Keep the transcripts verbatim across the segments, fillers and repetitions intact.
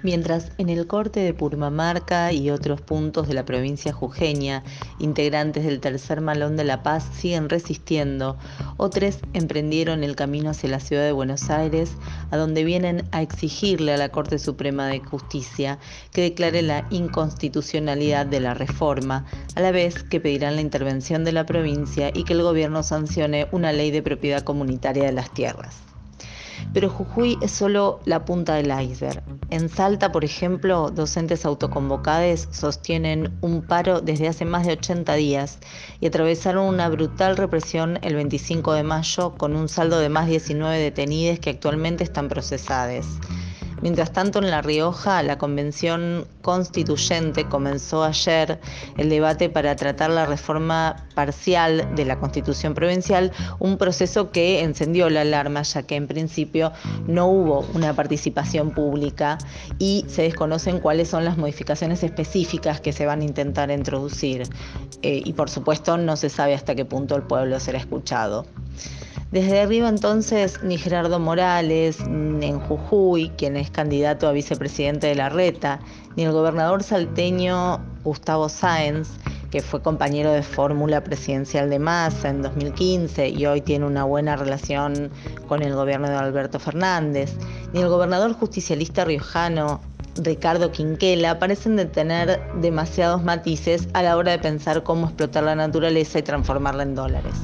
Mientras en el corte de Purmamarca y otros puntos de la provincia jujeña, integrantes del Tercer Malón de la Paz siguen resistiendo, otros emprendieron el camino hacia la ciudad de Buenos Aires, a donde vienen a exigirle a la Corte Suprema de Justicia que declare la inconstitucionalidad de la reforma, a la vez que pedirán la intervención de la provincia y que el gobierno sancione una ley de propiedad comunitaria de las tierras. Pero Jujuy es solo la punta del iceberg. En Salta, por ejemplo, docentes autoconvocados sostienen un paro desde hace más de ochenta días y atravesaron una brutal represión el veinticinco de mayo con un saldo de más diecinueve detenidos que actualmente están procesados. Mientras tanto, en La Rioja, la Convención Constituyente comenzó ayer el debate para tratar la reforma parcial de la Constitución Provincial, un proceso que encendió la alarma, ya que en principio no hubo una participación pública y se desconocen cuáles son las modificaciones específicas que se van a intentar introducir. Eh, y por supuesto no se sabe hasta qué punto el pueblo será escuchado. Desde arriba entonces, ni Gerardo Morales, en Jujuy, quien es candidato a vicepresidente de Larreta, ni el gobernador salteño Gustavo Sáenz, que fue compañero de fórmula presidencial de Massa en dos mil quince y hoy tiene una buena relación con el gobierno de Alberto Fernández, ni el gobernador justicialista riojano Ricardo Quinquela parecen de tener demasiados matices a la hora de pensar cómo explotar la naturaleza y transformarla en dólares.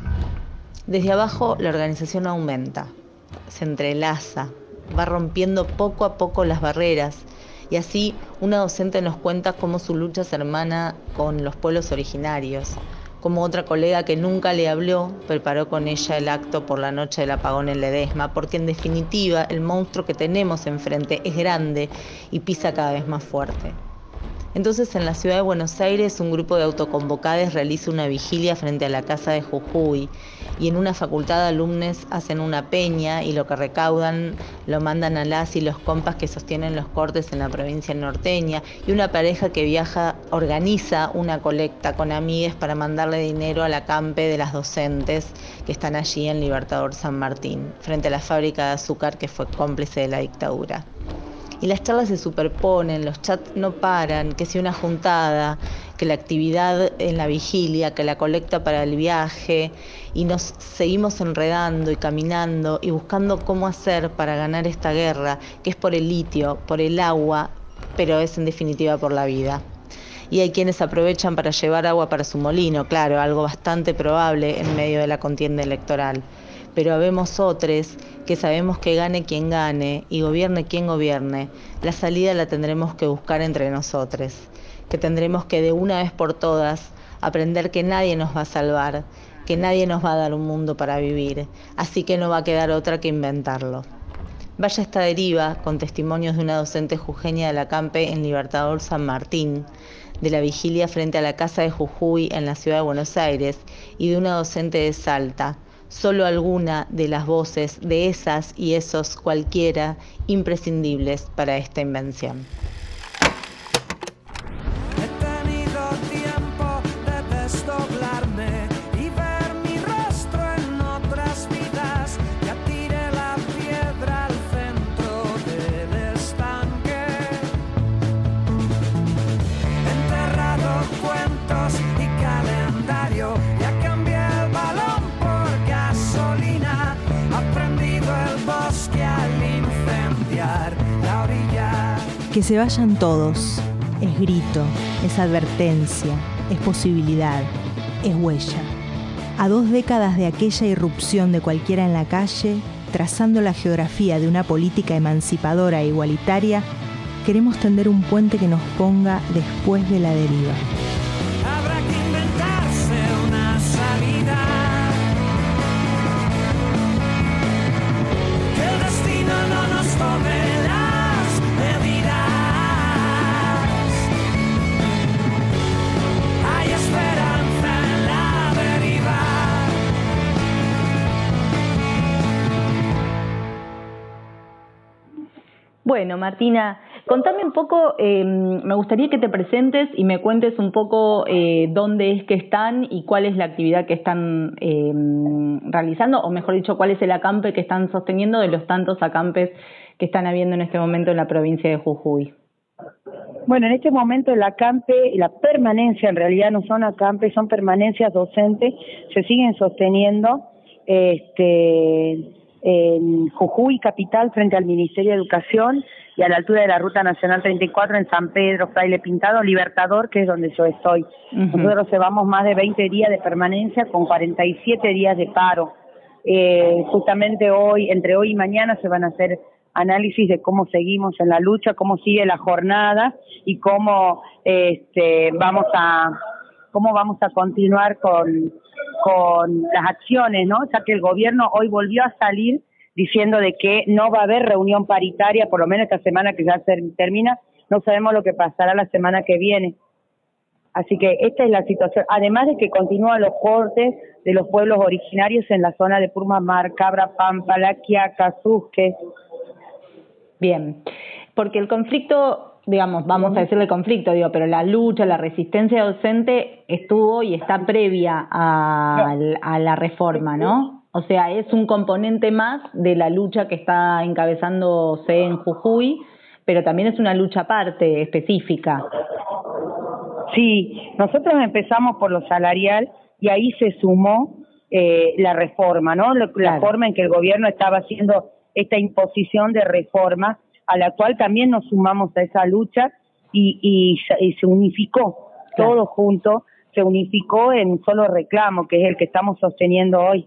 Desde abajo la organización aumenta, se entrelaza, va rompiendo poco a poco las barreras y así una docente nos cuenta cómo su lucha se hermana con los pueblos originarios, como otra colega que nunca le habló preparó con ella el acto por la noche del apagón en Ledesma, porque en definitiva el monstruo que tenemos enfrente es grande y pisa cada vez más fuerte. Entonces, en la ciudad de Buenos Aires, un grupo de autoconvocados realiza una vigilia frente a la casa de Jujuy y en una facultad de alumnos hacen una peña y lo que recaudan lo mandan a las y los compas que sostienen los cortes en la provincia norteña y una pareja que viaja organiza una colecta con amigues para mandarle dinero a la campe de las docentes que están allí en Libertador San Martín, frente a la fábrica de azúcar que fue cómplice de la dictadura. Y las charlas se superponen, los chats no paran, que si una juntada, que la actividad en la vigilia, que la colecta para el viaje, y nos seguimos enredando y caminando y buscando cómo hacer para ganar esta guerra, que es por el litio, por el agua, pero es en definitiva por la vida. Y hay quienes aprovechan para llevar agua para su molino, claro, algo bastante probable en medio de la contienda electoral. Pero habemos otros que sabemos que gane quien gane y gobierne quien gobierne, la salida la tendremos que buscar entre nosotros, que tendremos que de una vez por todas aprender que nadie nos va a salvar, que nadie nos va a dar un mundo para vivir, así que no va a quedar otra que inventarlo. Vaya esta deriva con testimonios de una docente jujeña de la Campe en Libertador San Martín, de la vigilia frente a la casa de Jujuy en la ciudad de Buenos Aires y de una docente de Salta, solo alguna de las voces de esas y esos cualquiera imprescindibles para esta invención. Que se vayan todos, es grito, es advertencia, es posibilidad, es huella. A dos décadas de aquella irrupción de cualquiera en la calle, trazando la geografía de una política emancipadora e igualitaria, queremos tender un puente que nos ponga después de la deriva. Habrá que inventarse una salida. Que el destino no nos tome las medidas. Hay esperanza en la deriva. Bueno, Martina, contame un poco, eh, me gustaría que te presentes y me cuentes un poco eh, dónde es que están y cuál es la actividad que están eh, realizando, o mejor dicho, cuál es el acampe que están sosteniendo de los tantos acampes que están habiendo en este momento en la provincia de Jujuy. Bueno, en este momento el acampe, la permanencia, en realidad no son acampes, son permanencias docentes, se siguen sosteniendo este, en Jujuy capital frente al Ministerio de Educación y a la altura de la Ruta Nacional treinta y cuatro en San Pedro, Fraile Pintado, Libertador, que es donde yo estoy. Uh-huh. Nosotros llevamos más de veinte días de permanencia con cuarenta y siete días de paro. Eh, justamente hoy, entre hoy y mañana se van a hacer análisis de cómo seguimos en la lucha, cómo sigue la jornada y cómo este vamos a cómo vamos a continuar con con las acciones, ¿no? Ya que el gobierno hoy volvió a salir diciendo de que no va a haber reunión paritaria, por lo menos esta semana que ya se termina, no sabemos lo que pasará la semana que viene. Así que esta es la situación, además de que continúan los cortes de los pueblos originarios en la zona de Purmamar, Cabra Pampa, La Quiaca, Susque. Bien, porque el conflicto, digamos, vamos a decirle conflicto, digo, pero la lucha, la resistencia docente estuvo y está previa a, a la reforma, ¿no? O sea, es un componente más de la lucha que está encabezándose en Jujuy, pero también es una lucha aparte, específica. Sí, nosotros empezamos por lo salarial y ahí se sumó eh, la reforma, ¿no? La, claro. la forma en que el gobierno estaba haciendo esta imposición de reforma, a la cual también nos sumamos a esa lucha y, y, y se unificó, claro. todo junto, se unificó en un solo reclamo, que es el que estamos sosteniendo hoy.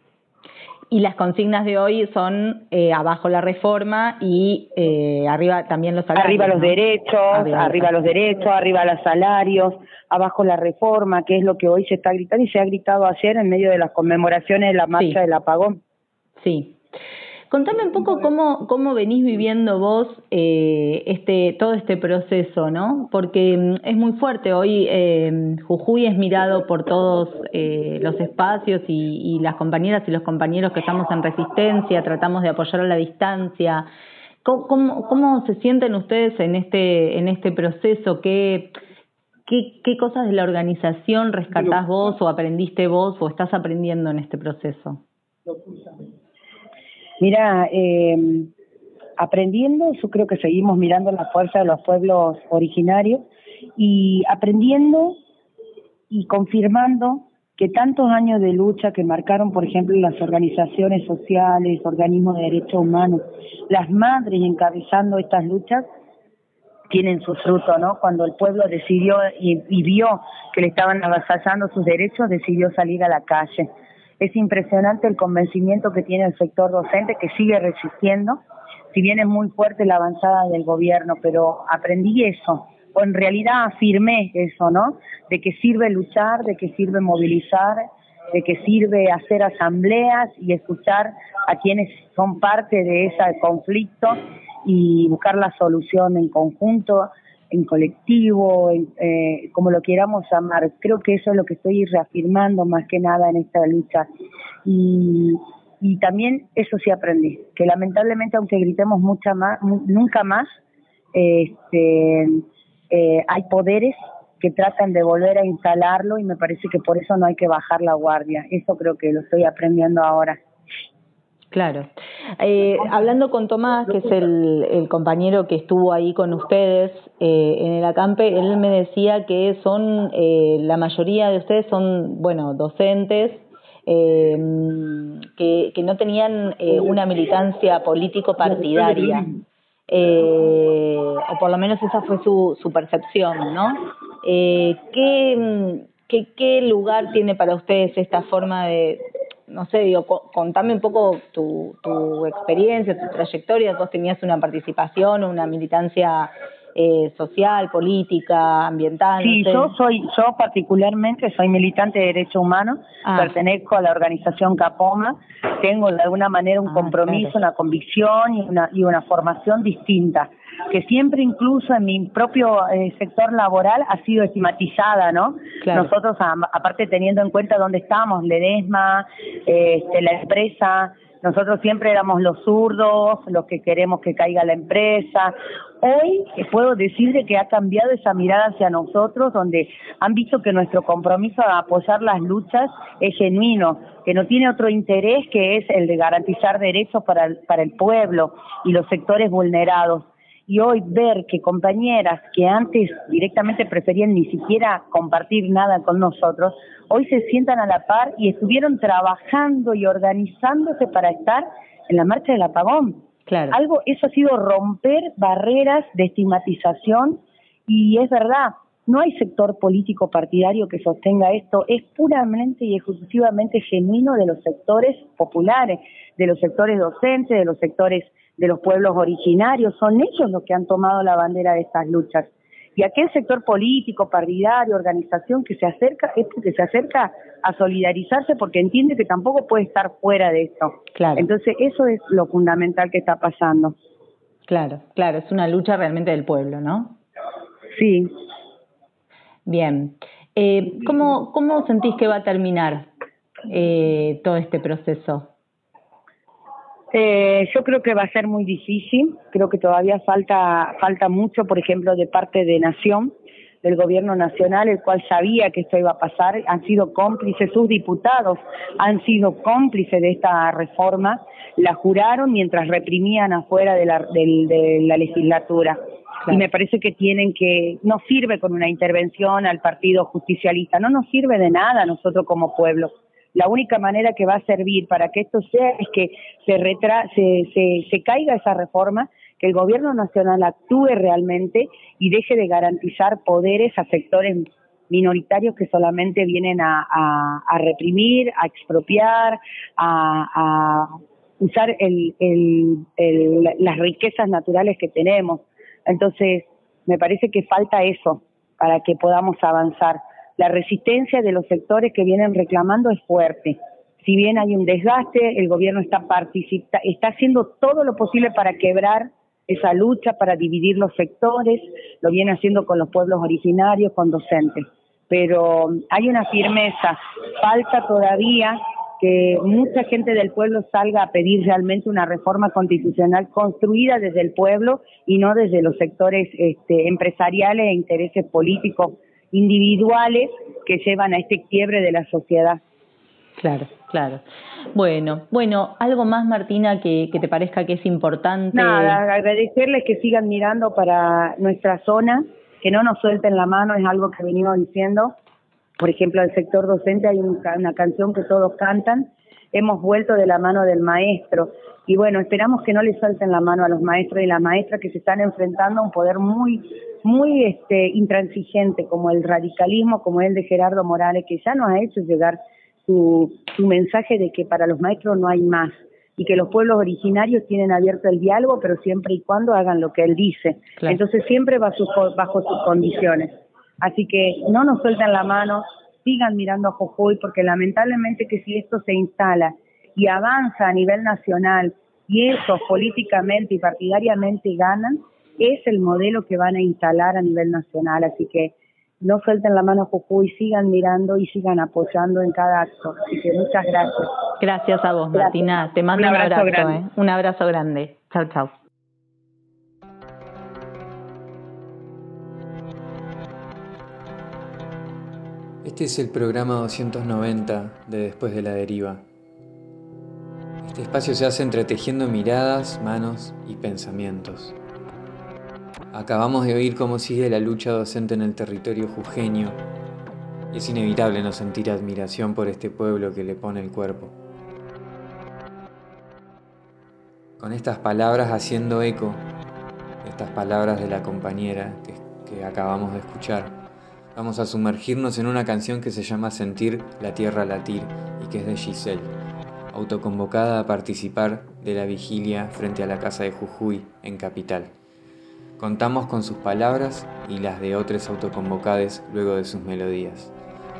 Y las consignas de hoy son eh, abajo la reforma y eh, arriba también los salarios. Arriba los ¿no? derechos, arriba, arriba los derechos, arriba los salarios, abajo la reforma, que es lo que hoy se está gritando y se ha gritado ayer en medio de las conmemoraciones de la marcha sí. del apagón. Sí. Contame un poco cómo cómo venís viviendo vos eh, este todo este proceso, ¿no? Porque es muy fuerte. Hoy eh, Jujuy es mirado por todos eh, los espacios y, y las compañeras y los compañeros que estamos en resistencia, tratamos de apoyar a la distancia. ¿Cómo, cómo, cómo se sienten ustedes en este en este proceso? ¿Qué, qué, qué cosas de la organización rescatás vos o aprendiste vos o estás aprendiendo en este proceso? Mira, eh, aprendiendo, yo creo que seguimos mirando la fuerza de los pueblos originarios y aprendiendo y confirmando que tantos años de lucha que marcaron, por ejemplo, las organizaciones sociales, organismos de derechos humanos, las madres encabezando estas luchas, tienen su fruto, ¿no? Cuando el pueblo decidió y, y vio que le estaban avasallando sus derechos, decidió salir a la calle. Es impresionante el convencimiento que tiene el sector docente, que sigue resistiendo, si bien es muy fuerte la avanzada del gobierno, pero aprendí eso, o en realidad afirmé eso, ¿no? De que sirve luchar, de que sirve movilizar, de que sirve hacer asambleas y escuchar a quienes son parte de ese conflicto y buscar la solución en conjunto, en colectivo, en, eh, como lo queramos llamar. Creo que eso es lo que estoy reafirmando más que nada en esta lucha. Y, y también eso sí aprendí, que lamentablemente aunque gritemos mucha más, nunca más, este, eh, hay poderes que tratan de volver a instalarlo y me parece que por eso no hay que bajar la guardia. Eso creo que lo estoy aprendiendo ahora. Claro. Eh, hablando con Tomás, que es el, el compañero que estuvo ahí con ustedes eh, en el acampe, él me decía que son, eh, la mayoría de ustedes son, bueno, docentes, eh, que, que no tenían eh, una militancia político-partidaria, eh, o por lo menos esa fue su, su percepción, ¿no? Eh, ¿qué, qué, ¿Qué lugar tiene para ustedes esta forma de... No sé, digo, contame un poco tu, tu experiencia, tu trayectoria. ¿Vos tenías una participación o una militancia eh, social, política, ambiental? Sí, no sé. yo soy, yo particularmente soy militante de derechos humanos, ah. pertenezco a la organización Capoma, tengo de alguna manera un ah, compromiso, claro. una convicción y una, y una formación distinta, que siempre incluso en mi propio eh, sector laboral ha sido estigmatizada, ¿no? Claro. Nosotros, a, aparte teniendo en cuenta dónde estamos, Ledesma, eh, este, la empresa, nosotros siempre éramos los zurdos, los que queremos que caiga la empresa. Hoy puedo decir de que ha cambiado esa mirada hacia nosotros, donde han visto que nuestro compromiso a apoyar las luchas es genuino, que no tiene otro interés que es el de garantizar derechos para el, para el pueblo y los sectores vulnerados. Y hoy ver que compañeras que antes directamente preferían ni siquiera compartir nada con nosotros, hoy se sientan a la par y estuvieron trabajando y organizándose para estar en la marcha del apagón. Claro. Algo, eso ha sido romper barreras de estigmatización, y es verdad, no hay sector político partidario que sostenga esto, es puramente y exclusivamente genuino de los sectores populares, de los sectores docentes, de los sectores de los pueblos originarios, son ellos los que han tomado la bandera de estas luchas. Y aquel sector político, partidario, organización que se acerca, es porque se acerca a solidarizarse porque entiende que tampoco puede estar fuera de esto. Claro. Entonces eso es lo fundamental que está pasando. Claro, claro, es una lucha realmente del pueblo, ¿no? Sí. Bien. Eh, ¿cómo, ¿Cómo sentís que va a terminar eh, todo este proceso? Eh, yo creo que va a ser muy difícil, creo que todavía falta falta mucho, por ejemplo, de parte de Nación, del gobierno nacional, el cual sabía que esto iba a pasar, han sido cómplices, sus diputados han sido cómplices de esta reforma, la juraron mientras reprimían afuera de la, de, de la legislatura. Claro. Y me parece que tienen que, no sirve con una intervención al partido justicialista, no nos sirve de nada a nosotros como pueblo. La única manera que va a servir para que esto sea es que se, retra se, se, se caiga esa reforma, que el gobierno nacional actúe realmente y deje de garantizar poderes a sectores minoritarios que solamente vienen a, a, a reprimir, a expropiar, a, a usar el, el, el, las riquezas naturales que tenemos. Entonces, me parece que falta eso para que podamos avanzar. La resistencia de los sectores que vienen reclamando es fuerte. Si bien hay un desgaste, el gobierno está participa, está haciendo todo lo posible para quebrar esa lucha, para dividir los sectores, lo viene haciendo con los pueblos originarios, con docentes. Pero hay una firmeza, falta todavía que mucha gente del pueblo salga a pedir realmente una reforma constitucional construida desde el pueblo y no desde los sectores este, empresariales e intereses políticos individuales que llevan a este quiebre de la sociedad. Claro, claro. Bueno, bueno, algo más, Martina, que, que te parezca que es importante. Nada, agradecerles que sigan mirando para nuestra zona, que no nos suelten la mano, es algo que venimos diciendo. Por ejemplo, del sector docente hay un, una canción que todos cantan, hemos vuelto de la mano del maestro. Y bueno, esperamos que no le suelten la mano a los maestros y las maestras que se están enfrentando a un poder muy muy este intransigente, como el radicalismo, como el de Gerardo Morales, que ya nos ha hecho llegar su, su mensaje de que para los maestros no hay más y que los pueblos originarios tienen abierto el diálogo, pero siempre y cuando hagan lo que él dice. Claro. Entonces siempre bajo, bajo sus condiciones. Así que no nos suelten la mano, sigan mirando a Jujuy, porque lamentablemente que si esto se instala y avanza a nivel nacional y eso políticamente y partidariamente ganan, es el modelo que van a instalar a nivel nacional. Así que no suelten la mano a Jujuy, sigan mirando y sigan apoyando en cada acto. Así que muchas gracias. Gracias a vos, Martina. Gracias. Te mando un, un abrazo, abrazo grande. ¿eh? Un abrazo grande. Chau, chau. Este es el programa doscientos noventa de Después de la Deriva. Este espacio se hace entretejiendo miradas, manos y pensamientos. Acabamos de oír cómo sigue la lucha docente en el territorio jujeño y es inevitable no sentir admiración por este pueblo que le pone el cuerpo. Con estas palabras haciendo eco, estas palabras de la compañera que, que acabamos de escuchar, vamos a sumergirnos en una canción que se llama Sentir la Tierra Latir y que es de Giselle, autoconvocada a participar de la vigilia frente a la Casa de Jujuy en Capital. Contamos con sus palabras y las de otros autoconvocados luego de sus melodías.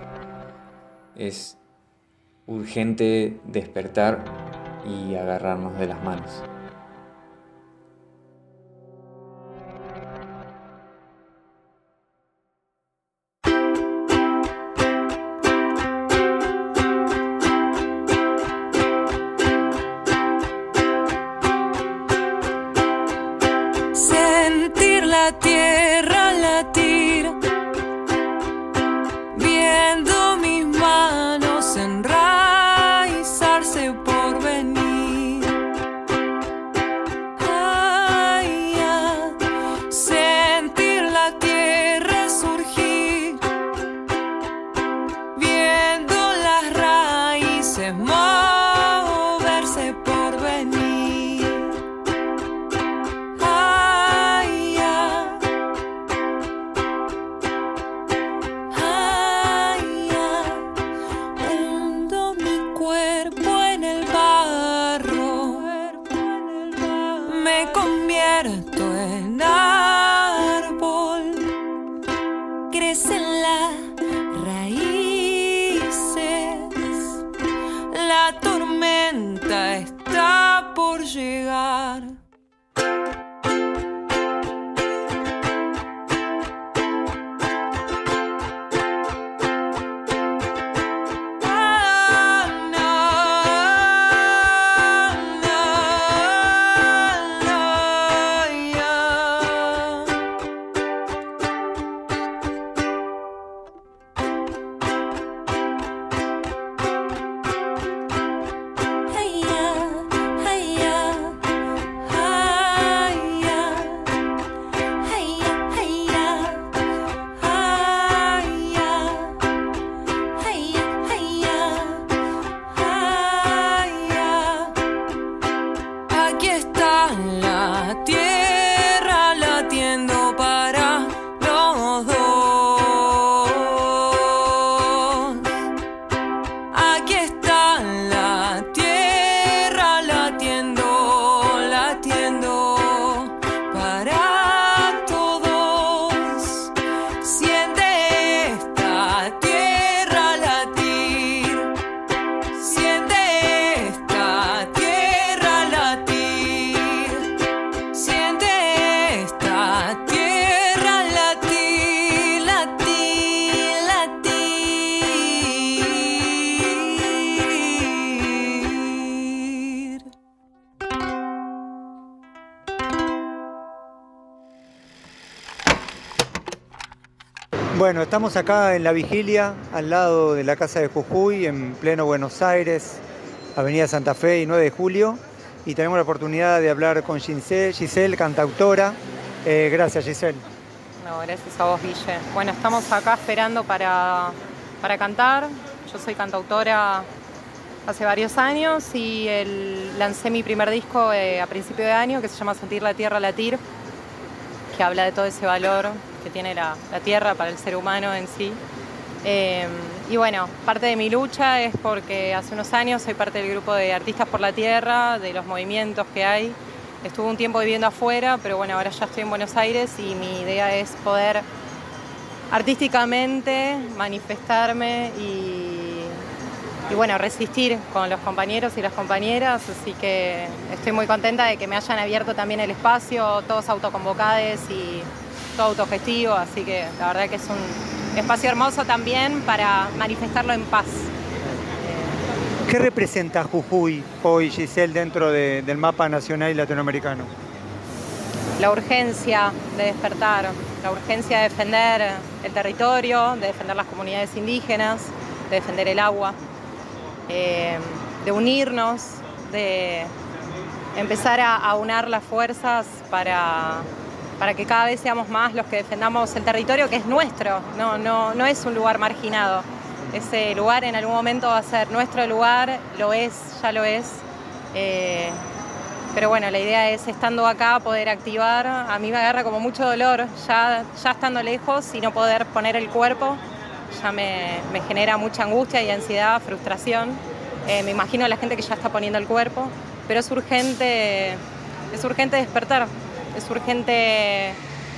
Es urgente despertar y agarrarnos de las manos. la tierra latir, viendo mis manos enraizarse por venir. Ay, ah, sentir la tierra surgir, viendo las raíces moverse por venir. Ay, ah, ay, ah, hundo mi cuerpo en el barro, me convierto en árbol, crecen las raíces, la tormenta está por llegar. Ah, no, no, no, yeah. Hey, yeah, hey, yeah, hey, yeah, hey, yeah, hey, yeah, hey, yeah, hey, yeah, hey, yeah, hey, yeah. Aquí está la tierra latiendo para los dos. Aquí está la tierra latiendo, latiendo para todos. Siente esta tierra latir, siente esta tierra latir, siente esta tierra latir, latir, latir. Bueno, estamos acá en La Vigilia, al lado de la Casa de Jujuy, en pleno Buenos Aires, Avenida Santa Fe y nueve de julio, y tenemos la oportunidad de hablar con Giselle, Giselle, cantautora. Eh, gracias, Giselle. No, gracias a vos, Guille. Bueno, estamos acá esperando para, para cantar. Yo soy cantautora hace varios años y el- lancé mi primer disco eh, a principio de año, que se llama Sentir la Tierra Latir, que habla de todo ese valor que tiene la, la tierra para el ser humano en sí. Eh, y bueno, parte de mi lucha es porque hace unos años soy parte del grupo de Artistas por la Tierra, de los movimientos que hay. Estuve un tiempo viviendo afuera, pero bueno, ahora ya estoy en Buenos Aires y mi idea es poder artísticamente manifestarme y, y bueno, resistir con los compañeros y las compañeras, así que estoy muy contenta de que me hayan abierto también el espacio, todos autoconvocados y todo autogestivo, así que la verdad que es un espacio hermoso también para manifestarlo en paz. ¿Qué representa Jujuy hoy, Giselle, dentro de- del mapa nacional y latinoamericano? La urgencia de despertar, la urgencia de defender el territorio, de defender las comunidades indígenas, de defender el agua, eh, de unirnos, de empezar a aunar las fuerzas para, para que cada vez seamos más los que defendamos el territorio que es nuestro, no, no, no es un lugar marginado. Ese lugar en algún momento va a ser nuestro lugar, lo es, ya lo es. Eh, pero bueno, la idea es, estando acá, poder activar. A mí me agarra como mucho dolor, ya, ya estando lejos y no poder poner el cuerpo, ya me, me genera mucha angustia y ansiedad, frustración. Eh, me imagino a la gente que ya está poniendo el cuerpo, pero es urgente, es urgente despertar, es urgente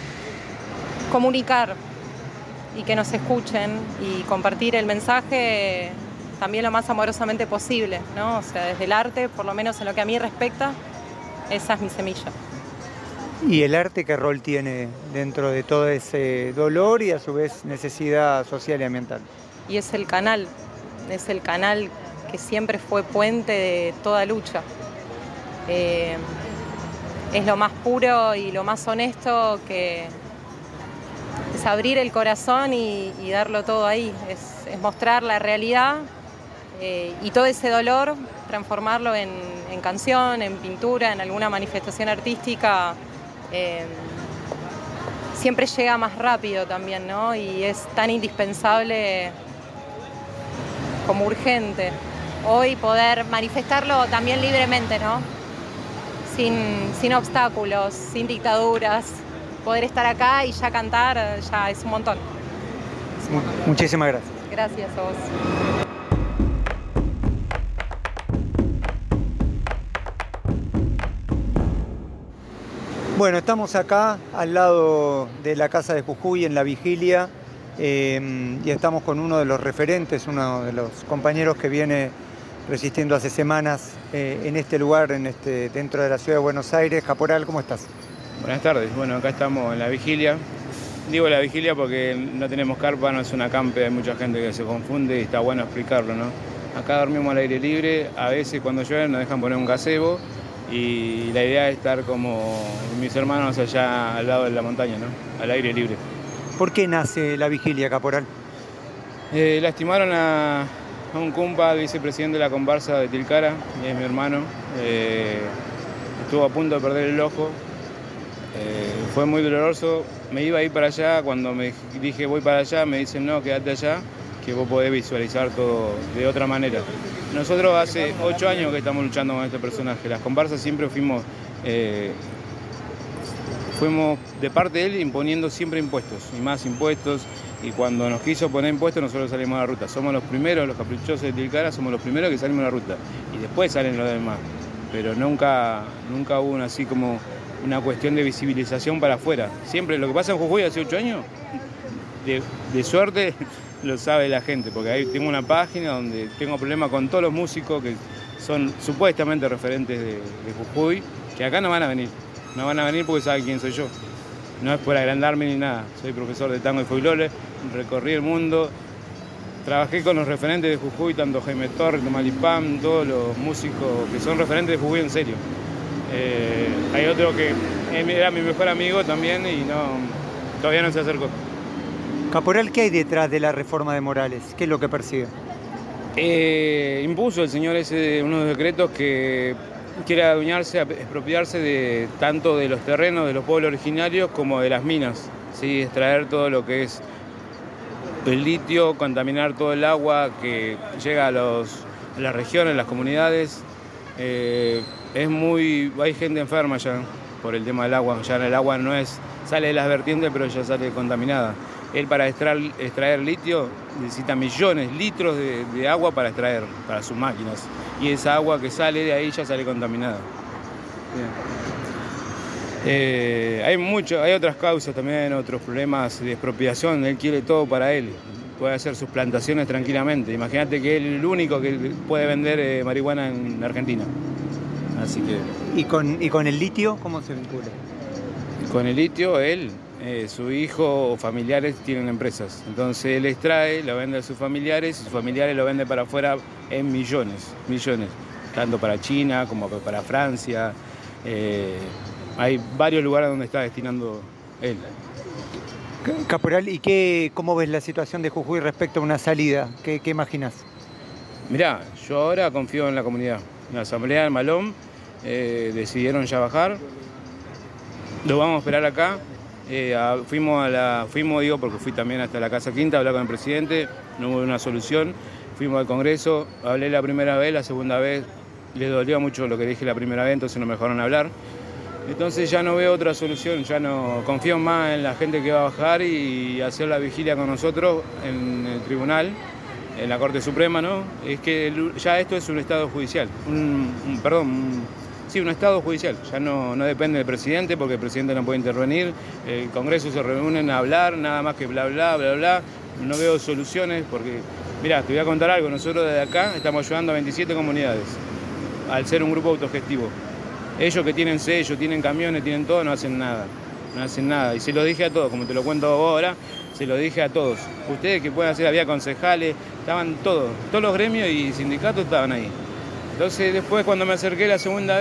comunicar y que nos escuchen y compartir el mensaje también lo más amorosamente posible, ¿no? O sea, desde el arte, por lo menos en lo que a mí respecta, esa es mi semilla. ¿Y el arte qué rol tiene dentro de todo ese dolor y a su vez necesidad social y ambiental? Y es el canal, es el canal que siempre fue puente de toda lucha. Eh, es lo más puro y lo más honesto, que es abrir el corazón y, y darlo todo ahí, es, es mostrar la realidad eh, y todo ese dolor, transformarlo en, en canción, en pintura, en alguna manifestación artística. Eh, siempre llega más rápido también, ¿no? Y es tan indispensable como urgente hoy poder manifestarlo también libremente, ¿no? Sin, sin obstáculos, sin dictaduras. Poder estar acá y ya cantar ya es un montón. Es un montón. Muchísimas gracias. Gracias a vos. Bueno, estamos acá al lado de la Casa de Jujuy en la vigilia eh, y estamos con uno de los referentes, uno de los compañeros que viene resistiendo hace semanas eh, en este lugar, en este, dentro de la ciudad de Buenos Aires. Caporal, ¿cómo estás? Buenas tardes, bueno, acá estamos en la vigilia. Digo la vigilia porque no tenemos carpa, no es una campe, hay mucha gente que se confunde y está bueno explicarlo, ¿no? Acá dormimos al aire libre, a veces cuando llueve nos dejan poner un gazebo y la idea es estar como mis hermanos allá al lado de la montaña, ¿no? Al aire libre. ¿Por qué nace la vigilia, Caporal? Eh, lastimaron a, a un cumpa, vicepresidente de la comparsa de Tilcara, y es mi hermano. Eh, estuvo a punto de perder el ojo. Eh, fue muy doloroso. Me iba a ir para allá, cuando me dije voy para allá, me dicen no, quédate allá, que vos podés visualizar todo de otra manera. Nosotros hace ocho años que estamos luchando con este personaje. Las comparsas siempre fuimos, eh, fuimos de parte de él imponiendo siempre impuestos y más impuestos. Y cuando nos quiso poner impuestos nosotros salimos a la ruta. Somos los primeros, los caprichosos de Tilcara, somos los primeros que salimos a la ruta. Y después salen los demás. Pero nunca, nunca hubo una, así como una cuestión de visibilización para afuera. Siempre lo que pasa en Jujuy hace ocho años, de, de suerte lo sabe la gente, porque ahí tengo una página donde tengo problemas con todos los músicos que son supuestamente referentes de, de Jujuy, que acá no van a venir. No van a venir porque saben quién soy yo. No es por agrandarme ni nada. Soy profesor de tango y folclore, recorrí el mundo, trabajé con los referentes de Jujuy, tanto Jaime Torres, Malipam, todos los músicos que son referentes de Jujuy en serio. Eh, hay otro que era mi mejor amigo también y no, todavía no se acercó. Caporal, ¿qué hay detrás de la reforma de Morales? ¿Qué es lo que persigue? Eh, impuso el señor ese unos decretos que quiere adueñarse, expropiarse de tanto de los terrenos de los pueblos originarios como de las minas, ¿sí? Extraer todo lo que es el litio, contaminar todo el agua que llega a, los, a las regiones, las comunidades. Eh, es muy, hay gente enferma ya por el tema del agua, ya el agua no es, sale de las vertientes pero ya sale contaminada. Él para extraer, extraer litio necesita millones de litros de, de agua para extraer, para sus máquinas. Y esa agua que sale de ahí ya sale contaminada. Eh, hay mucho, hay otras causas también, otros problemas de expropiación. Él quiere todo para él. Puede hacer sus plantaciones tranquilamente. Imagínate que él es el único que puede vender eh, marihuana en Argentina. Así que... ¿Y con, y con el litio cómo se vincula? Con el litio, él... Eh, su hijo o familiares tienen empresas, entonces él extrae, lo vende a sus familiares y sus familiares lo venden para afuera en millones, millones, tanto para China como para Francia. Eh, hay varios lugares donde está destinando él. Caporal, ¿y qué, cómo ves la situación de Jujuy respecto a una salida? ¿Qué, qué imaginas? Mirá, yo ahora confío en la comunidad. En la asamblea del Malón eh, decidieron ya bajar, lo vamos a esperar acá. Eh, a, fuimos, a la, fuimos, digo, porque fui también hasta la Casa Quinta a hablar con el presidente, no hubo una solución. Fuimos al Congreso, hablé la primera vez, la segunda vez les dolió mucho lo que dije la primera vez, entonces no me dejaron hablar. Entonces ya no veo otra solución, ya no confío más en la gente que va a bajar y hacer la vigilia con nosotros en el tribunal, en la Corte Suprema, ¿no? Es que ya esto es un estado judicial, un, un, perdón, un, Sí, un estado judicial, ya no, no depende del presidente porque el presidente no puede intervenir, el Congreso se reúnen a hablar, nada más que bla, bla, bla, bla, no veo soluciones porque, mirá, te voy a contar algo, nosotros desde acá estamos ayudando a veintisiete comunidades, al ser un grupo autogestivo. Ellos que tienen sello, tienen camiones, tienen todo, no hacen nada, no hacen nada, y se lo dije a todos, como te lo cuento vos ahora, se lo dije a todos. Ustedes que pueden hacer, había concejales, estaban todos, todos los gremios y sindicatos estaban ahí. Entonces después cuando me acerqué la segunda vez,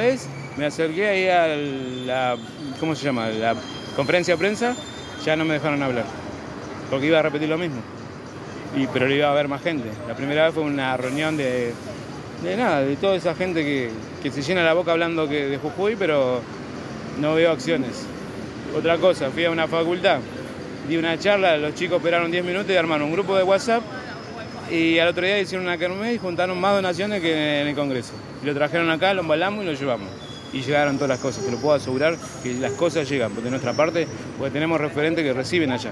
Me acerqué ahí a la, ¿cómo se llama? La conferencia de prensa, ya no me dejaron hablar, porque iba a repetir lo mismo, y, pero le iba a haber más gente. La primera vez fue una reunión de, de nada, de toda esa gente que, que se llena la boca hablando que de Jujuy, pero no veo acciones. Otra cosa, fui a una facultad, di una charla, los chicos esperaron diez minutos y armaron un grupo de WhatsApp, y al otro día hicieron una kermés y juntaron más donaciones que en el Congreso. Y lo trajeron acá, lo embalamos y lo llevamos. Y llegaron todas las cosas, te lo puedo asegurar que las cosas llegan, porque de nuestra parte, porque tenemos referentes que reciben allá.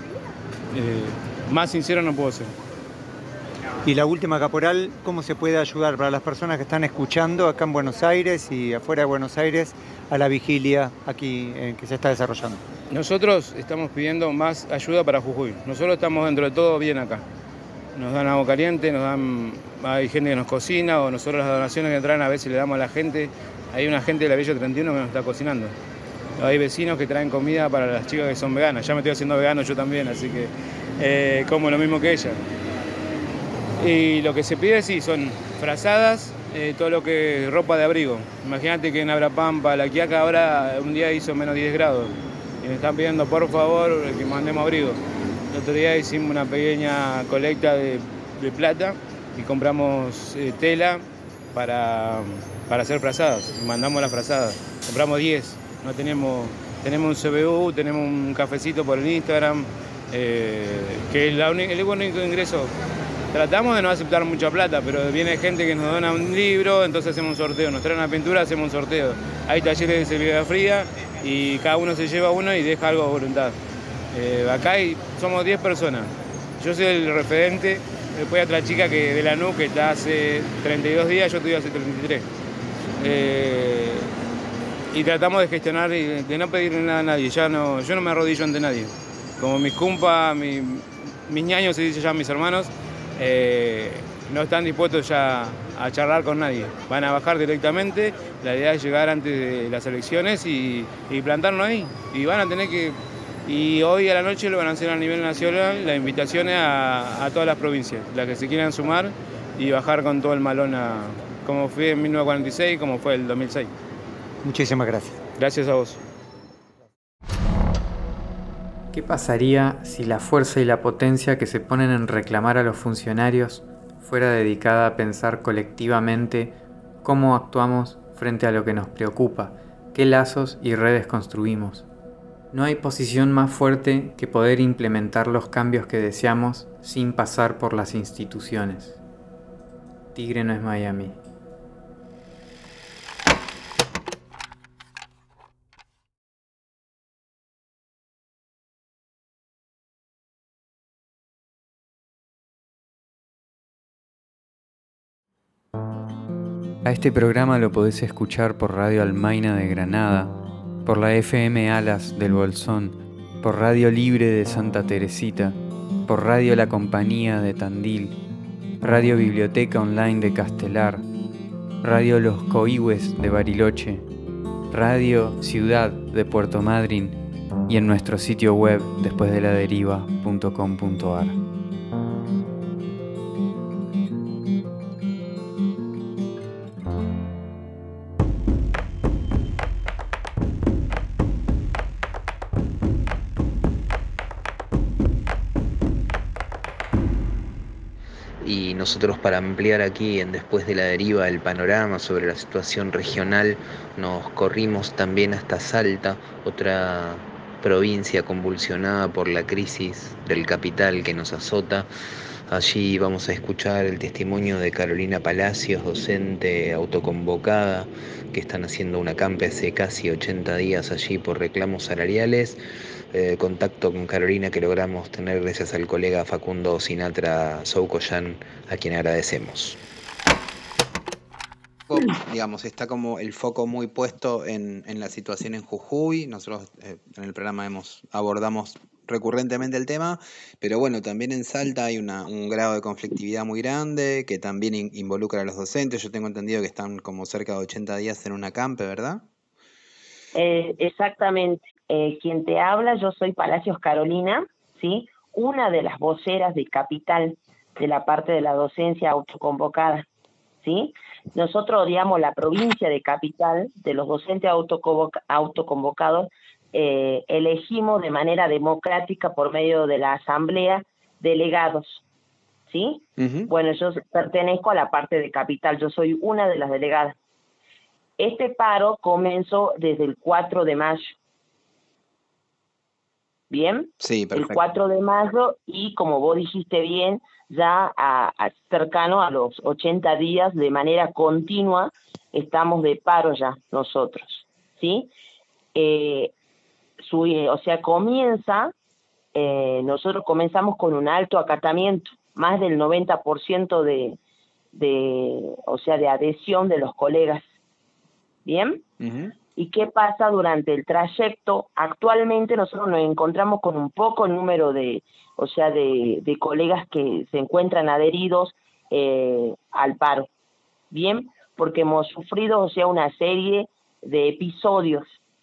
Eh, más sincero no puedo ser. Y la última, caporal, ¿cómo se puede ayudar para las personas que están escuchando acá en Buenos Aires y afuera de Buenos Aires a la vigilia aquí eh, que se está desarrollando? Nosotros estamos pidiendo más ayuda para Jujuy. Nosotros estamos dentro de todo bien acá. Nos dan agua caliente, nos dan, hay gente que nos cocina, o nosotros las donaciones que traen a veces le damos a la gente. Hay una gente de la Villa treinta y uno que nos está cocinando. Hay vecinos que traen comida para las chicas que son veganas. Ya me estoy haciendo vegano yo también, así que eh, como lo mismo que ella. Y lo que se pide, sí, son frazadas, eh, todo lo que es ropa de abrigo. Imagínate que en Abrapampa, La Quiaca, ahora un día hizo menos diez grados. Y me están pidiendo, por favor, que mandemos abrigo. El otro día hicimos una pequeña colecta de, de plata y compramos eh, tela para... para hacer frazadas, y mandamos las frazadas. Compramos diez, no tenemos, tenemos un C B U, tenemos un cafecito por el Instagram, eh, que es la única, el único ingreso. Tratamos de no aceptar mucha plata, pero viene gente que nos dona un libro, entonces hacemos un sorteo, nos traen una pintura, hacemos un sorteo. Hay talleres de serigrafía fría y cada uno se lleva uno y deja algo a voluntad. Eh, acá hay, somos diez personas, yo soy el referente, después hay otra chica que de Lanús que está hace treinta y dos días, yo estoy hace treinta y tres. Eh, y tratamos de gestionar y de no pedirle nada a nadie. Ya no, yo no me arrodillo ante nadie. Como mis compas, mi, mis ñaños, se dice ya mis hermanos, eh, no están dispuestos ya a charlar con nadie. Van a bajar directamente. La idea es llegar antes de las elecciones y, y plantarnos ahí. Y van a tener que. Y hoy a la noche lo van a hacer a nivel nacional las invitaciones a, a todas las provincias, las que se quieran sumar y bajar con todo el malón a. Como fue en mil novecientos cuarenta y seis, como fue el dos mil seis. Muchísimas gracias. Gracias a vos. ¿Qué pasaría si la fuerza y la potencia que se ponen en reclamar a los funcionarios fuera dedicada a pensar colectivamente cómo actuamos frente a lo que nos preocupa, qué lazos y redes construimos? No hay posición más fuerte que poder implementar los cambios que deseamos sin pasar por las instituciones. Tigre no es Miami. A este programa lo podés escuchar por Radio Almaina de Granada, por la F M Alas del Bolsón, por Radio Libre de Santa Teresita, por Radio La Compañía de Tandil, Radio Biblioteca Online de Castelar, Radio Los Coihues de Bariloche, Radio Ciudad de Puerto Madryn y en nuestro sitio web despuesdeladeriva punto com punto ar. Y nosotros, para ampliar aquí en Después de la Deriva el panorama sobre la situación regional, nos corrimos también hasta Salta, otra provincia convulsionada por la crisis del capital que nos azota. Allí vamos a escuchar el testimonio de Carolina Palacios, docente autoconvocada, que están haciendo una acampe hace casi ochenta días allí por reclamos salariales. Eh, contacto con Carolina que logramos tener gracias al colega Facundo Sinatra Soucoyan, a quien agradecemos. Digamos, está como el foco muy puesto en, en la situación en Jujuy. Nosotros eh, en el programa hemos, abordamos recurrentemente el tema, pero bueno, también en Salta hay una, un grado de conflictividad muy grande que también in, involucra a los docentes. Yo tengo entendido que están como cerca de ochenta días en una acampe, ¿verdad? Eh, exactamente. Eh, quien te habla, yo soy Palacios Carolina, ¿sí? Una de las voceras de Capital, de la parte de la docencia autoconvocada, ¿sí? Nosotros, digamos, la provincia de Capital, de los docentes autoconvoca- autoconvocados, eh, elegimos de manera democrática por medio de la asamblea delegados, ¿sí? Ujú. Bueno, yo pertenezco a la parte de Capital, yo soy una de las delegadas. Este paro comenzó desde el cuatro de mayo. ¿Bien? Sí, El perfecto. cuatro de mayo y, como vos dijiste bien, ya a, a cercano a los ochenta días de manera continua estamos de paro ya nosotros, ¿sí? Eh, su, eh, o sea, comienza, eh, nosotros comenzamos con un alto acatamiento, más del noventa por ciento de, de, o sea, de adhesión de los colegas, ¿bien? Ujú. ¿Y qué pasa durante el trayecto? Actualmente nosotros nos encontramos con un poco número de, o sea, de, de colegas que se encuentran adheridos eh, al paro, ¿bien? Porque hemos sufrido, o sea, una serie de episodios,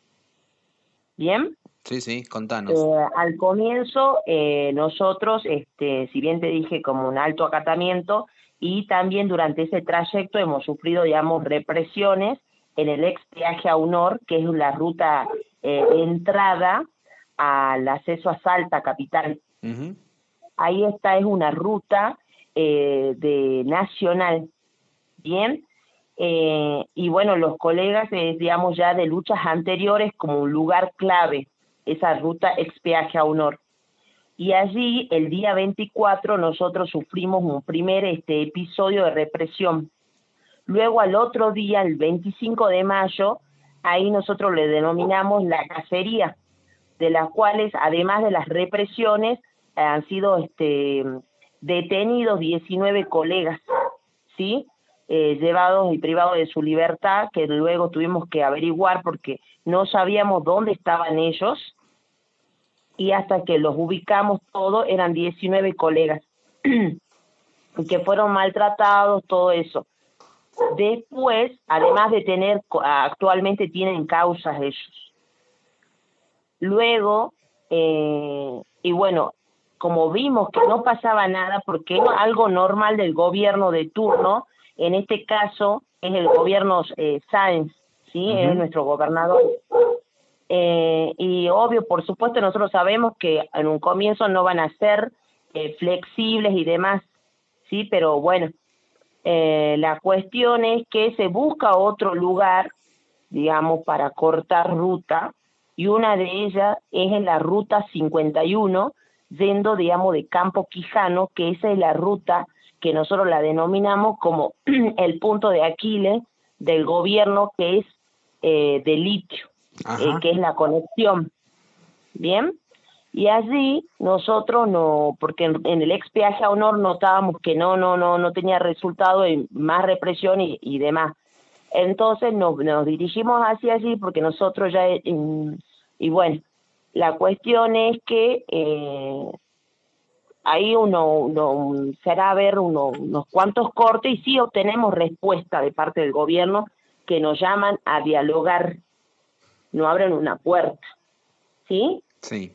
¿bien? Sí, sí, contanos. Eh, al comienzo, eh, nosotros, este, si bien te dije como un alto acatamiento, y también durante ese trayecto hemos sufrido, digamos, represiones en el ex peaje a Unor, que es la ruta eh, de entrada al acceso a Salta capital. Ujú. Ahí esta es una ruta eh, de nacional, ¿bien? Eh, y bueno, los colegas, eh, digamos, ya de luchas anteriores como un lugar clave, esa ruta ex peaje a Unor. Y allí, el día veinticuatro, nosotros sufrimos un primer este, episodio de represión. Luego, al otro día, el veinticinco de mayo, ahí nosotros le denominamos la cacería, de las cuales, además de las represiones, eh, han sido este, detenidos diecinueve colegas, ¿sí? Eh, llevados y privados de su libertad, que luego tuvimos que averiguar porque no sabíamos dónde estaban ellos, y hasta que los ubicamos todos, eran diecinueve colegas, que fueron maltratados, todo eso. Después, además de tener, actualmente tienen causas ellos. Luego, eh, y bueno, como vimos que no pasaba nada, porque es algo normal del gobierno de turno, en este caso es el gobierno eh, Sáenz, ¿sí? Ujú. Es nuestro gobernador. Eh, y obvio, por supuesto, nosotros sabemos que en un comienzo no van a ser eh, flexibles y demás, ¿sí? Pero bueno, eh, la cuestión es que se busca otro lugar, digamos, para cortar ruta, y una de ellas es en la ruta cincuenta y uno, yendo, digamos, de Campo Quijano, que esa es la ruta que nosotros la denominamos como el punto de Aquiles del gobierno, que es eh, de litio, eh, que es la conexión, ¿bien? Y allí nosotros no, porque en, en el ex peaje a Honor notábamos que no, no, no, no tenía resultado en más represión y, y demás. Entonces nos, nos dirigimos hacia allí porque nosotros ya, eh, y bueno, la cuestión es que eh, ahí uno, uno será ver uno, unos cuantos cortes y sí obtenemos respuesta de parte del gobierno que nos llaman a dialogar, no abren una puerta, ¿sí? Sí.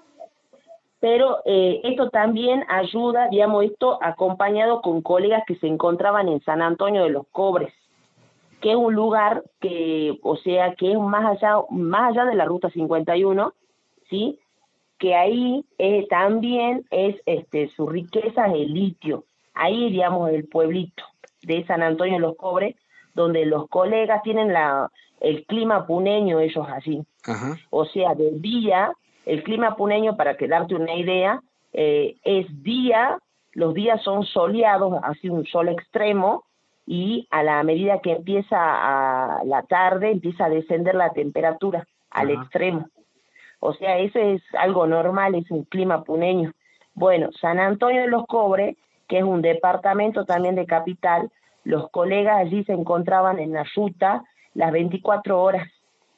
Pero eh, esto también ayuda, digamos, esto acompañado con colegas que se encontraban en San Antonio de los Cobres, que es un lugar que, o sea, que es más allá, más allá de la ruta cincuenta y uno, ¿sí? Que ahí eh, también es, este, su riqueza es el litio. Ahí, digamos, el pueblito de San Antonio de los Cobres, donde los colegas tienen la, el clima puneño, ellos así. Ajá. O sea, de día, el clima puneño, para que darte una idea, eh, es día, los días son soleados, así un sol extremo, y a la medida que empieza a la tarde, empieza a descender la temperatura al Ajá. extremo. O sea, eso es algo normal, es un clima puneño. Bueno, San Antonio de los Cobres, que es un departamento también de Capital, los colegas allí se encontraban en la ruta las veinticuatro horas.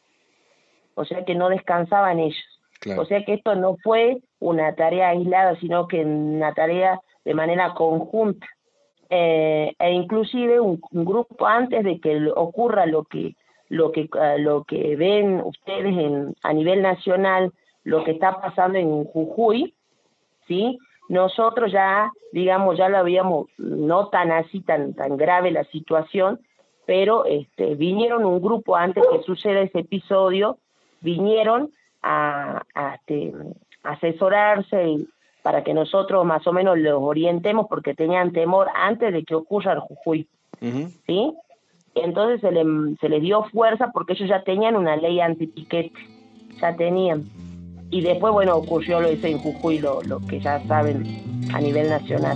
O sea que no descansaban ellos. Claro. O sea que esto no fue una tarea aislada, sino que una tarea de manera conjunta. Eh, e inclusive un, un grupo antes de que ocurra lo que lo que uh, lo que ven ustedes en a nivel nacional, lo que está pasando en Jujuy, sí, nosotros ya, digamos, ya lo habíamos, no tan así, tan, tan grave la situación, pero este, vinieron un grupo antes que suceda ese episodio, vinieron a, a, este, a asesorarse y, para que nosotros más o menos los orientemos porque tenían temor antes de que ocurra el Jujuy, uh-huh. ¿sí? Entonces se, le, se les dio fuerza porque ellos ya tenían una ley antipiquete, ya tenían. Y después, bueno, ocurrió lo ese en Jujuy, lo, lo que ya saben a nivel nacional.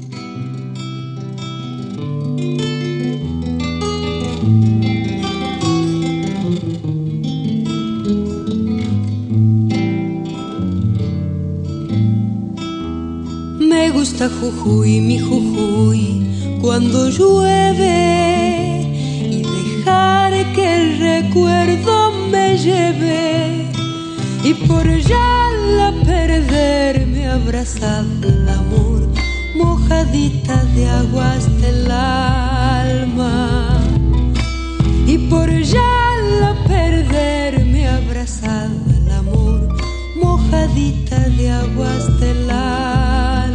Me gusta Jujuy, mi Jujuy, cuando llueve y dejar que el recuerdo me lleve y por ya la perderme abrazada al amor, mojadita de aguas del alma y por ya la perderme abrazada al amor, mojadita de aguas del alma.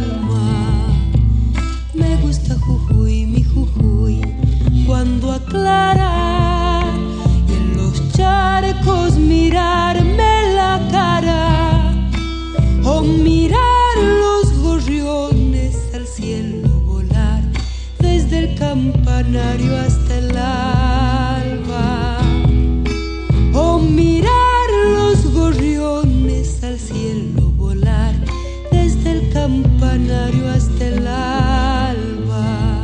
Me gusta Jujuy, mi Jujuy, cuando aclara y en los charcos mirarme la cara o mirar los gorriones al cielo volar desde el campanario hasta el alba o mirar los gorriones al cielo volar desde el campanario hasta el alba.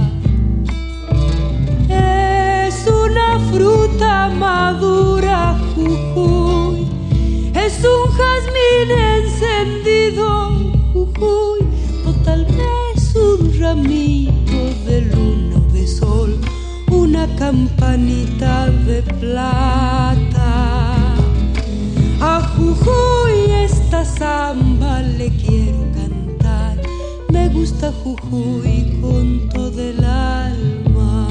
Es una fruta madura Jujuy, es un jazmín encendido Jujuy, o tal vez un ramito de luna o de sol, una campanita de plata. A Jujuy esta samba le quiero cantar, me gusta Jujuy con todo el alma.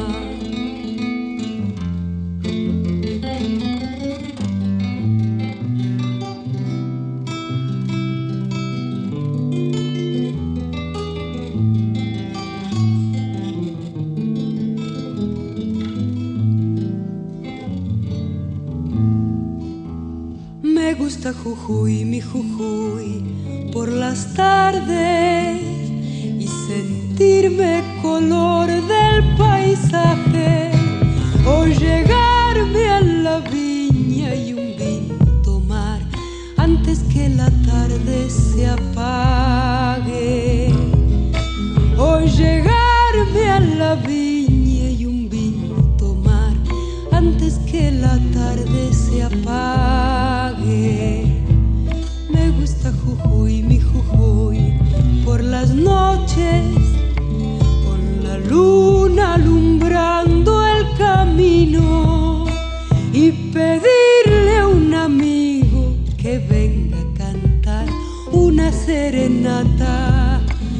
Me gusta Jujuy, mi Jujuy, por las tardes y sentirme color del paisaje o llegarme a la viña y un vino tomar antes que la tarde se apague o llegarme a la viña y un vino tomar antes que la tarde se apague. Me gusta Jujuy, mi Jujuy, por las noches, con la luna alumbrando el camino y pedirle a un amigo que venga a cantar una serenata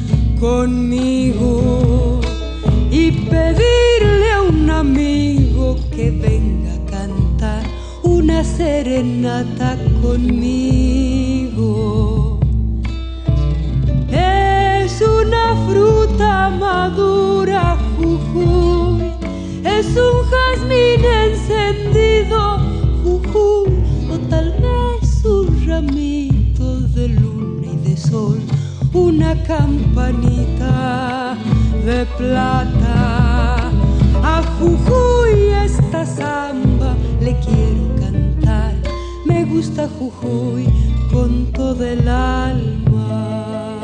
conmigo y pedirle a un amigo que venga a cantar una serenata conmigo. Es una fruta madura Jujuy, es un jazmín encendido Jujuy, o tal vez un ramito de luna y de sol, una campanita de plata. A Jujuy esta samba le quiero cantar, me gusta Jujuy con todo el alma.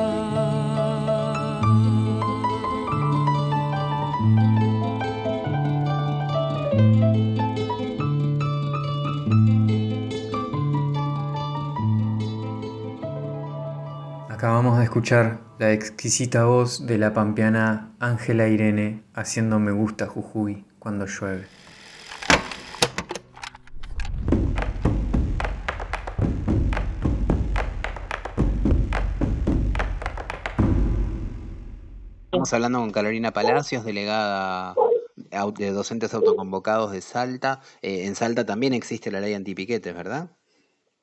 Acabamos de escuchar la exquisita voz de la pampeana Ángela Irene haciendo Me gusta Jujuy cuando llueve. Estamos hablando con Carolina Palacios, delegada de docentes autoconvocados de Salta. Eh, en Salta también existe la ley antipiquetes, ¿verdad?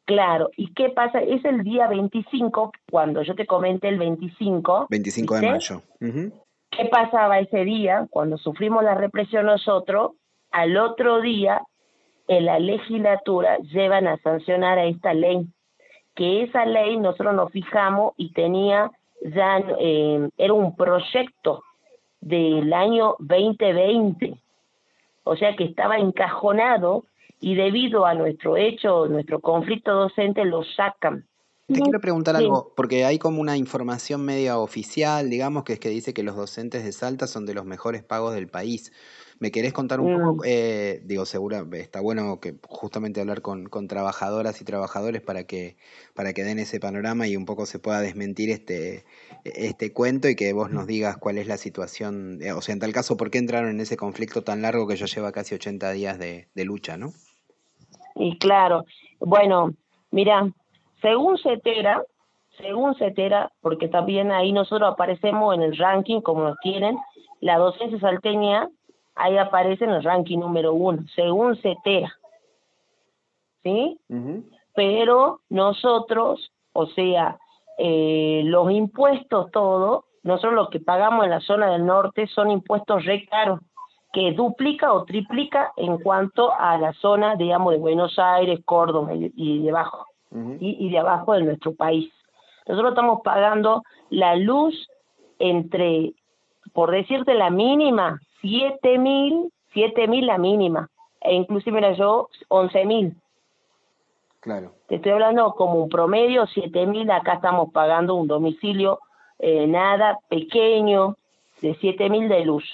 Claro, ¿y qué pasa? Es el día veinticinco, cuando yo te comenté el veinticinco. veinticinco ¿viste? de mayo. Uh-huh. ¿Qué pasaba ese día? Cuando sufrimos la represión nosotros, al otro día en la legislatura llevan a sancionar a esta ley, que esa ley nosotros nos fijamos y tenía ya, eh, era un proyecto del año veinte veinte, o sea que estaba encajonado, y debido a nuestro hecho, nuestro conflicto docente, lo sacan. Te quiero preguntar Sí. algo, porque hay como una información media oficial, digamos, que es que dice que los docentes de Salta son de los mejores pagos del país. ¿Me querés contar un Mm. poco? Eh, digo, seguro, está bueno que justamente hablar con, con trabajadoras y trabajadores para que, para que den ese panorama y un poco se pueda desmentir este, este cuento y que vos nos digas cuál es la situación, eh, o sea, en tal caso, ¿por qué entraron en ese conflicto tan largo que ya lleva casi ochenta días de, de lucha, ¿no? Y claro, bueno, mira, según CETERA, según CETERA, porque también ahí nosotros aparecemos en el ranking, como nos tienen, la docencia salteña, ahí aparece en el ranking número uno, según CETERA, ¿sí? Uh-huh. Pero nosotros, o sea, eh, los impuestos, todo, nosotros lo que pagamos en la zona del norte son impuestos re caros, que duplica o triplica en cuanto a la zona, digamos, de Buenos Aires, Córdoba y, y de abajo, Uh-huh. y, y de abajo de nuestro país. Nosotros estamos pagando la luz entre, por decirte la mínima, siete mil, siete mil la mínima, e inclusive era yo once mil. Claro. Te estoy hablando como un promedio, siete mil, acá estamos pagando un domicilio, eh, nada, pequeño, de siete mil de luz.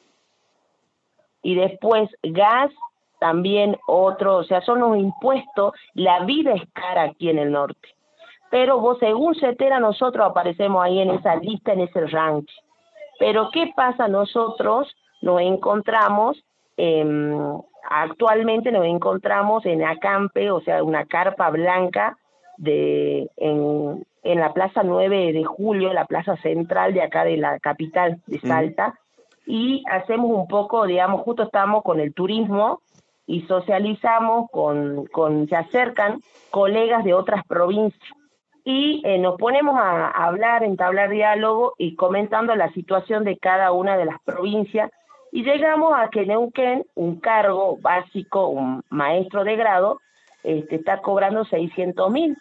Y después gas, también otro, o sea, son los impuestos, la vida es cara aquí en el norte. Pero vos, según CETERA, nosotros aparecemos ahí en esa lista, en ese ranking. Pero ¿qué pasa? Nosotros nos encontramos, eh, actualmente nos encontramos en Acampe, o sea, una carpa blanca de en, en la Plaza nueve de julio, la plaza central de acá de la capital de Salta, uh-huh. Y hacemos un poco, digamos, justo estamos con el turismo y socializamos con, con se acercan colegas de otras provincias. Y eh, nos ponemos a, a hablar, entablar diálogo y comentando la situación de cada una de las provincias. Y llegamos a que Neuquén, un cargo básico, un maestro de grado, este, está cobrando seiscientos mil.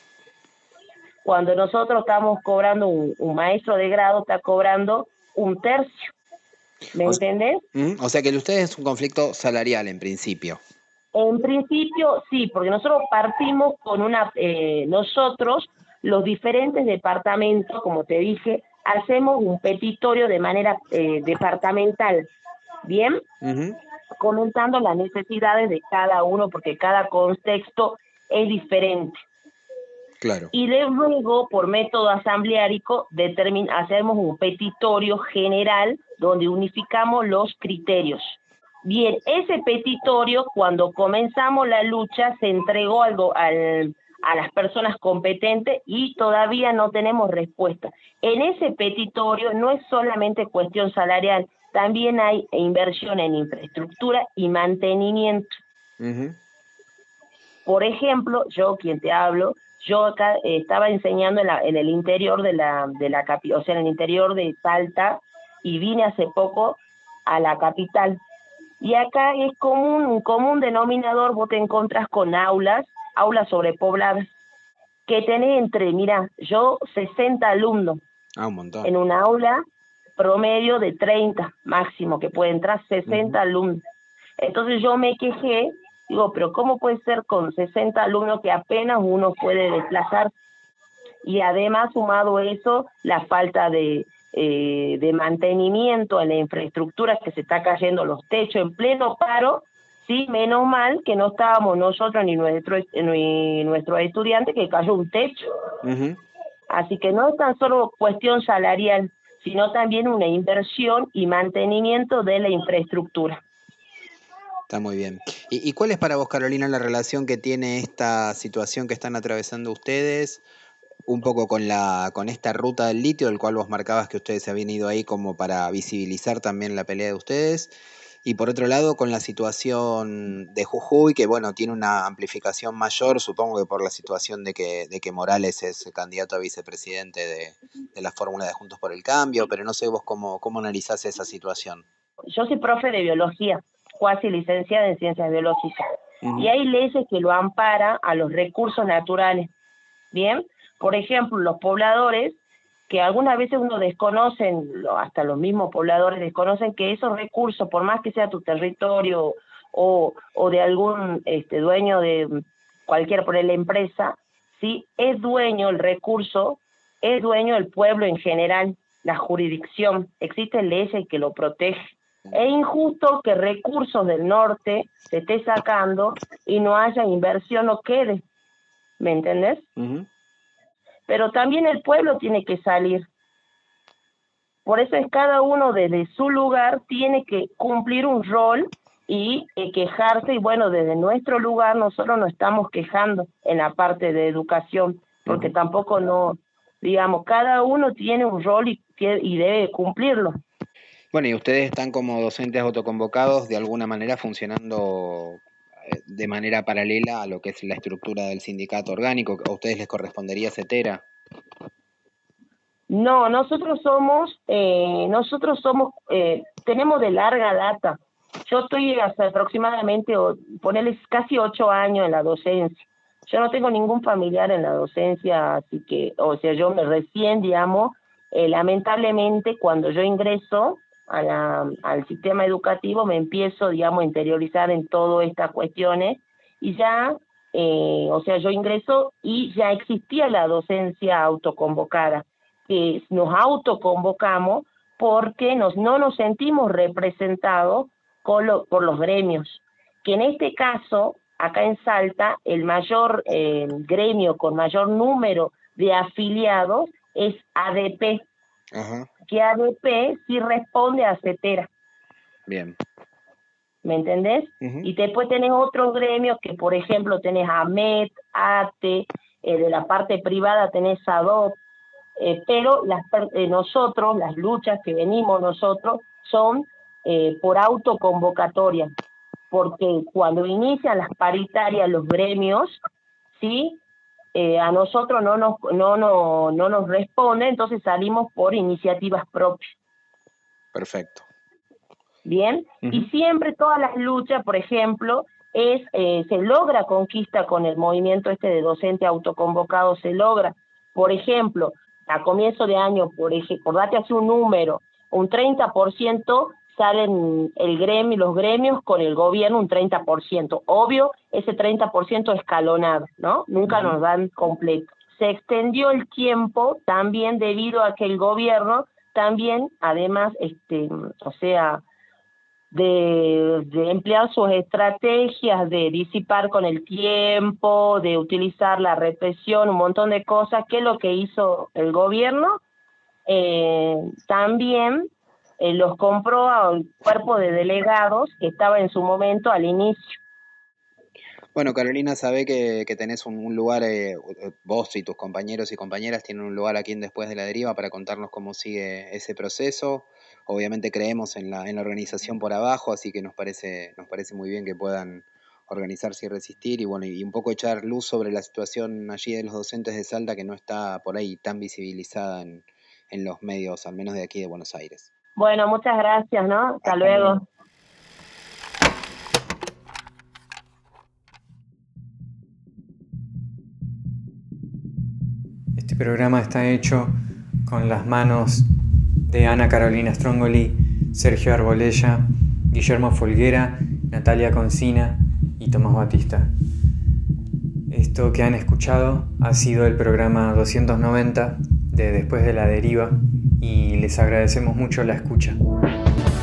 Cuando nosotros estamos cobrando, un, un maestro de grado está cobrando un tercio. ¿Me o entendés? O sea que el de ustedes es un conflicto salarial en principio. En principio sí, porque nosotros partimos con una, eh, nosotros, los diferentes departamentos, como te dije, hacemos un petitorio de manera eh, departamental, ¿bien? Uh-huh. Comentando las necesidades de cada uno, porque cada contexto es diferente. Claro. Y luego, por método asambleárico, determin- hacemos un petitorio general donde unificamos los criterios. Bien, ese petitorio, cuando comenzamos la lucha, se entregó algo al, a las personas competentes y todavía no tenemos respuesta. En ese petitorio no es solamente cuestión salarial, también hay inversión en infraestructura y mantenimiento. Uh-huh. Por ejemplo, yo, quien te hablo, yo acá eh, estaba enseñando en, la, en el interior de la, de la capital, o sea, en el interior de Salta, y vine hace poco a la capital. Y acá es común, un común denominador, vos te encontrás con aulas, aulas sobrepobladas, que tenés entre, mira, yo sesenta alumnos. Ah, un montón. En una aula promedio de treinta máximo, que puede entrar sesenta uh-huh. alumnos. Entonces yo me quejé, digo, pero ¿cómo puede ser con sesenta alumnos que apenas uno puede desplazar? Y además, sumado eso, la falta de, eh, de mantenimiento en la infraestructura, que se está cayendo los techos en pleno paro. Sí, menos mal que no estábamos nosotros ni nuestro, ni nuestros estudiantes, que cayó un techo. Uh-huh. Así que no es tan solo cuestión salarial, sino también una inversión y mantenimiento de la infraestructura. Está muy bien. ¿Y, ¿Y cuál es para vos, Carolina, la relación que tiene esta situación que están atravesando ustedes, un poco con la con esta ruta del litio, del cual vos marcabas que ustedes se habían ido ahí como para visibilizar también la pelea de ustedes, Y por otro lado, con la situación de Jujuy, que bueno, tiene una amplificación mayor, supongo que por la situación de que, de que Morales es el candidato a vicepresidente de, de la fórmula de Juntos por el Cambio, pero no sé vos cómo, cómo analizás esa situación. Yo soy profe de biología, cuasi licenciada en ciencias biológicas, uh-huh. y hay leyes que lo amparan a los recursos naturales, ¿bien? Por ejemplo, los pobladores, que algunas veces uno desconocen, hasta los mismos pobladores desconocen que esos recursos, por más que sea tu territorio o, o de algún este, dueño de cualquier, por la empresa, ¿sí? Es dueño el recurso, es dueño el pueblo en general, la jurisdicción, existen leyes que lo protegen. Es injusto que recursos del norte se esté sacando y no haya inversión o quede, ¿me entendés? Uh-huh. Pero también el pueblo tiene que salir. Por eso es cada uno desde su lugar tiene que cumplir un rol y eh, quejarse, y bueno, desde nuestro lugar nosotros nos estamos quejando en la parte de educación, porque uh-huh. tampoco no, digamos, cada uno tiene un rol y, y debe cumplirlo. Bueno, y ustedes están como docentes autoconvocados de alguna manera funcionando de manera paralela a lo que es la estructura del sindicato orgánico. ¿A ustedes les correspondería CETERA? No, nosotros somos, eh, nosotros somos, eh, tenemos de larga data. Yo estoy hasta aproximadamente, ponerles casi ocho años en la docencia. Yo no tengo ningún familiar en la docencia, así que, o sea, yo me recién, digamos, eh, lamentablemente cuando yo ingreso a la, al sistema educativo me empiezo, digamos, a interiorizar en todas estas cuestiones y ya, eh, o sea, yo ingreso y ya existía la docencia autoconvocada, que nos autoconvocamos porque nos, no nos sentimos representados con lo, por los gremios, que en este caso, acá en Salta, el mayor eh, gremio con mayor número de afiliados es A D P. Ajá. Que A D P sí responde a CETERA. Bien. ¿Me entendés? Uh-huh. Y después tenés otros gremios que, por ejemplo, tenés AMET, ATE, eh, de la parte privada tenés ADOP, eh, pero las, eh, nosotros, las luchas que venimos nosotros, son eh, por autoconvocatoria, porque cuando inician las paritarias los gremios, ¿sí?, Eh, a nosotros no nos no, no, no nos responde, entonces salimos por iniciativas propias. Perfecto. Bien, uh-huh. Y siempre todas las luchas, por ejemplo, es eh, se logra conquista con el movimiento este de docente autoconvocado, se logra, por ejemplo, a comienzo de año, por ejemplo, por darte así un número, un treinta por ciento salen el gremio, los gremios con el gobierno un treinta por ciento. Obvio, ese treinta por ciento escalonado, ¿no? Nunca uh-huh. nos dan completo. Se extendió el tiempo también debido a que el gobierno también, además, este, o sea, de, de emplear sus estrategias de disipar con el tiempo, de utilizar la represión, un montón de cosas, que es lo que hizo el gobierno, eh, también Eh, los compró al cuerpo de delegados que estaba en su momento al inicio. Bueno, Carolina, sabe que, que tenés un, un lugar, eh, vos y tus compañeros y compañeras tienen un lugar aquí en Después de la Deriva para contarnos cómo sigue ese proceso. Obviamente creemos en la, en la organización por abajo, así que nos parece, nos parece muy bien que puedan organizarse y resistir y bueno, y un poco echar luz sobre la situación allí de los docentes de Salta, que no está por ahí tan visibilizada en, en los medios, al menos de aquí de Buenos Aires. Bueno, muchas gracias, ¿no? Hasta, Hasta luego. luego. Este programa está hecho con las manos de Ana Carolina Strongoli, Sergio Arbolella, Guillermo Folguera, Natalia Concina y Tomás Batista. Esto que han escuchado ha sido el programa doscientos noventa de Después de la Deriva y les agradecemos mucho la escucha.